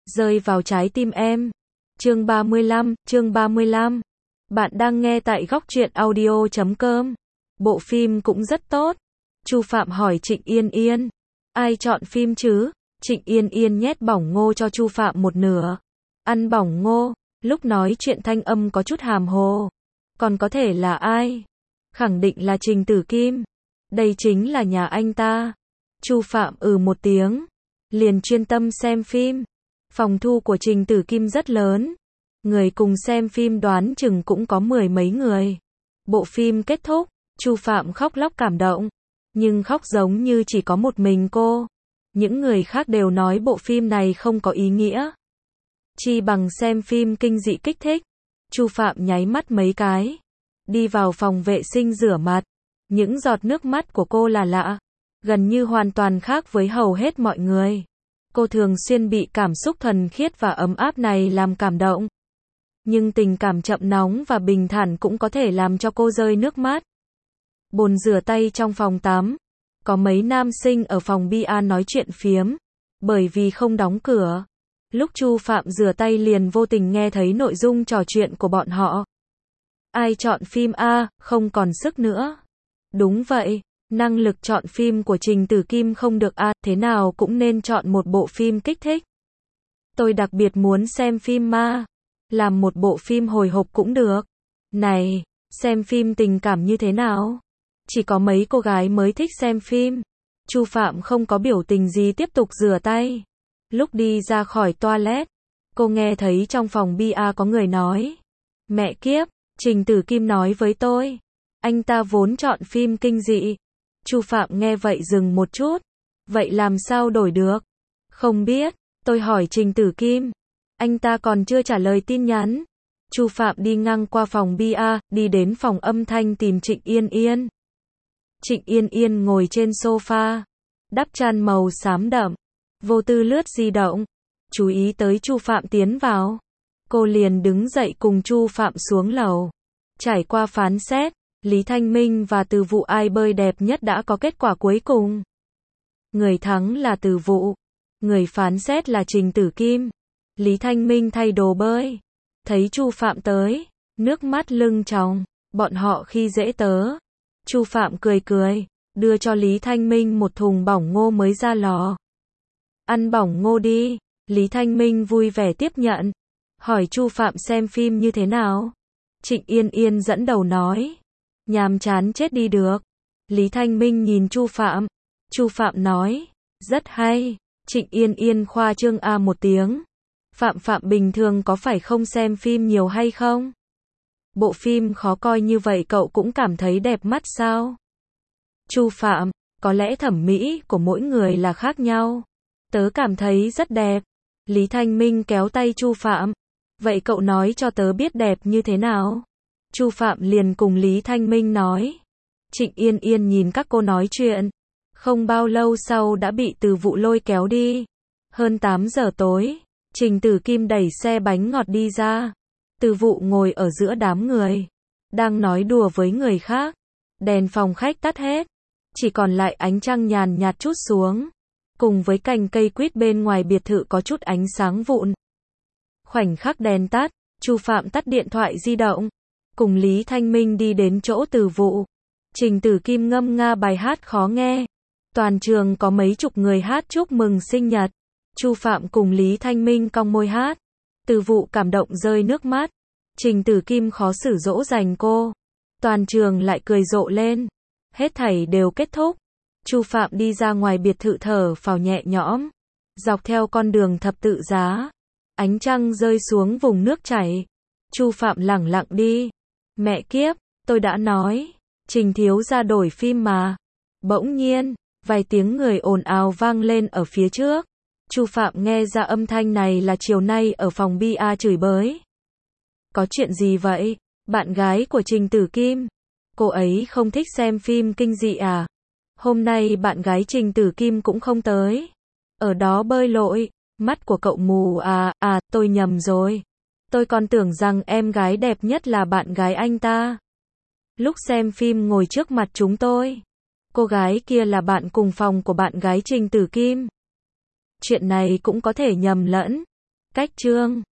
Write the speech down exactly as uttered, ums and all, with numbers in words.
rơi vào trái tim em. Chương ba mươi lăm, chương ba mươi lăm. Bạn đang nghe tại góc truyện audio chấm com. Bộ phim cũng rất tốt. Chu Phạm hỏi Trịnh Yên Yên. Ai chọn phim chứ? Trịnh Yên Yên nhét bỏng ngô cho Chu Phạm một nửa. Ăn bỏng ngô, lúc nói chuyện thanh âm có chút hàm hồ. Còn có thể là ai? Khẳng định là Trình Tử Kim. Đây chính là nhà anh ta. Chu Phạm ừ một tiếng, liền chuyên tâm xem phim. Phòng thu của Trình Tử Kim rất lớn. Người cùng xem phim đoán chừng cũng có mười mấy người. Bộ phim kết thúc, Chu Phạm khóc lóc cảm động. Nhưng khóc giống như chỉ có một mình cô. Những người khác đều nói bộ phim này không có ý nghĩa. Chi bằng xem phim kinh dị kích thích. Chu Phạm nháy mắt mấy cái. Đi vào phòng vệ sinh rửa mặt. Những giọt nước mắt của cô là lạ. Gần như hoàn toàn khác với hầu hết mọi người. Cô thường xuyên bị cảm xúc thuần khiết và ấm áp này làm cảm động. Nhưng tình cảm chậm nóng và bình thản cũng có thể làm cho cô rơi nước mắt. Bồn rửa tay trong phòng tắm. Có mấy nam sinh ở phòng bia nói chuyện phiếm. Bởi vì không đóng cửa. Lúc Chu Phạm rửa tay liền vô tình nghe thấy nội dung trò chuyện của bọn họ. Ai chọn phim A, không còn sức nữa. Đúng vậy, năng lực chọn phim của Trình Tử Kim không được A, thế nào cũng nên chọn một bộ phim kích thích. Tôi đặc biệt muốn xem phim ma. Làm một bộ phim hồi hộp cũng được. Này, xem phim tình cảm như thế nào? Chỉ có mấy cô gái mới thích xem phim. Chu Phạm không có biểu tình gì tiếp tục rửa tay. Lúc đi ra khỏi toilet, cô nghe thấy trong phòng bia có người nói. Mẹ kiếp, Trình Tử Kim nói với tôi. Anh ta vốn chọn phim kinh dị. Chu Phạm nghe vậy dừng một chút. Vậy làm sao đổi được? Không biết, tôi hỏi Trình Tử Kim. Anh ta còn chưa trả lời tin nhắn. Chu Phạm đi ngang qua phòng bia, đi đến phòng âm thanh tìm Trịnh Yên Yên. Trịnh Yên Yên ngồi trên sofa, đắp chăn màu xám đậm, vô tư lướt di động, chú ý tới Chu Phạm tiến vào. Cô liền đứng dậy cùng Chu Phạm xuống lầu. Trải qua phán xét, Lý Thanh Minh và Từ Vụ ai bơi đẹp nhất đã có kết quả cuối cùng. Người thắng là Từ Vụ, người phán xét là Trình Tử Kim. Lý Thanh Minh thay đồ bơi, thấy Chu Phạm tới, nước mắt lưng tròng, bọn họ khi dễ tớ. Chu Phạm cười cười, đưa cho Lý Thanh Minh một thùng bỏng ngô mới ra lò. Ăn bỏng ngô đi. Lý Thanh Minh vui vẻ tiếp nhận, hỏi Chu Phạm xem phim như thế nào. Trịnh Yên Yên dẫn đầu nói, nhàm chán chết đi được. Lý Thanh Minh nhìn Chu Phạm. Chu Phạm nói, rất hay. Trịnh Yên Yên khoa trương a một tiếng. Phạm Phạm bình thường có phải không xem phim nhiều hay không? Bộ phim khó coi như vậy cậu cũng cảm thấy đẹp mắt sao? Chu Phạm, có lẽ thẩm mỹ của mỗi người là khác nhau. Tớ cảm thấy rất đẹp. Lý Thanh Minh kéo tay Chu Phạm. Vậy cậu nói cho tớ biết đẹp như thế nào? Chu Phạm liền cùng Lý Thanh Minh nói. Trịnh Yên Yên nhìn các cô nói chuyện. Không bao lâu sau đã bị Từ Vụ lôi kéo đi. Hơn tám giờ tối, Trình Tử Kim đẩy xe bánh ngọt đi ra. Từ Vụ ngồi ở giữa đám người, đang nói đùa với người khác. Đèn phòng khách tắt hết, chỉ còn lại ánh trăng nhàn nhạt trút xuống, cùng với cành cây quýt bên ngoài biệt thự có chút ánh sáng vụn. Khoảnh khắc đèn tắt, Chu Phạm tắt điện thoại di động, cùng Lý Thanh Minh đi đến chỗ Từ Vụ. Trình Tử Kim ngâm nga bài hát khó nghe. Toàn trường có mấy chục người hát chúc mừng sinh nhật. Chu Phạm cùng Lý Thanh Minh cong môi hát. Từ Vụ cảm động rơi nước mắt. Trình Tử Kim khó xử dỗ dành cô. Toàn trường lại cười rộ lên. Hết thảy đều kết thúc. Chu Phạm đi ra ngoài biệt thự thở phào nhẹ nhõm. Dọc theo con đường thập tự giá, ánh trăng rơi xuống vùng nước chảy. Chu Phạm lẳng lặng đi. Mẹ kiếp, tôi đã nói, Trình thiếu gia đổi phim mà. Bỗng nhiên, vài tiếng người ồn ào vang lên ở phía trước. Chu Phạm nghe ra âm thanh này là chiều nay ở phòng bia chửi bới. Có chuyện gì vậy? Bạn gái của Trình Tử Kim. Cô ấy không thích xem phim kinh dị à? Hôm nay bạn gái Trình Tử Kim cũng không tới. Ở đó bơi lội. Mắt của cậu mù à? À, tôi nhầm rồi. Tôi còn tưởng rằng em gái đẹp nhất là bạn gái anh ta. Lúc xem phim ngồi trước mặt chúng tôi. Cô gái kia là bạn cùng phòng của bạn gái Trình Tử Kim. Chuyện này cũng có thể nhầm lẫn. Cách chương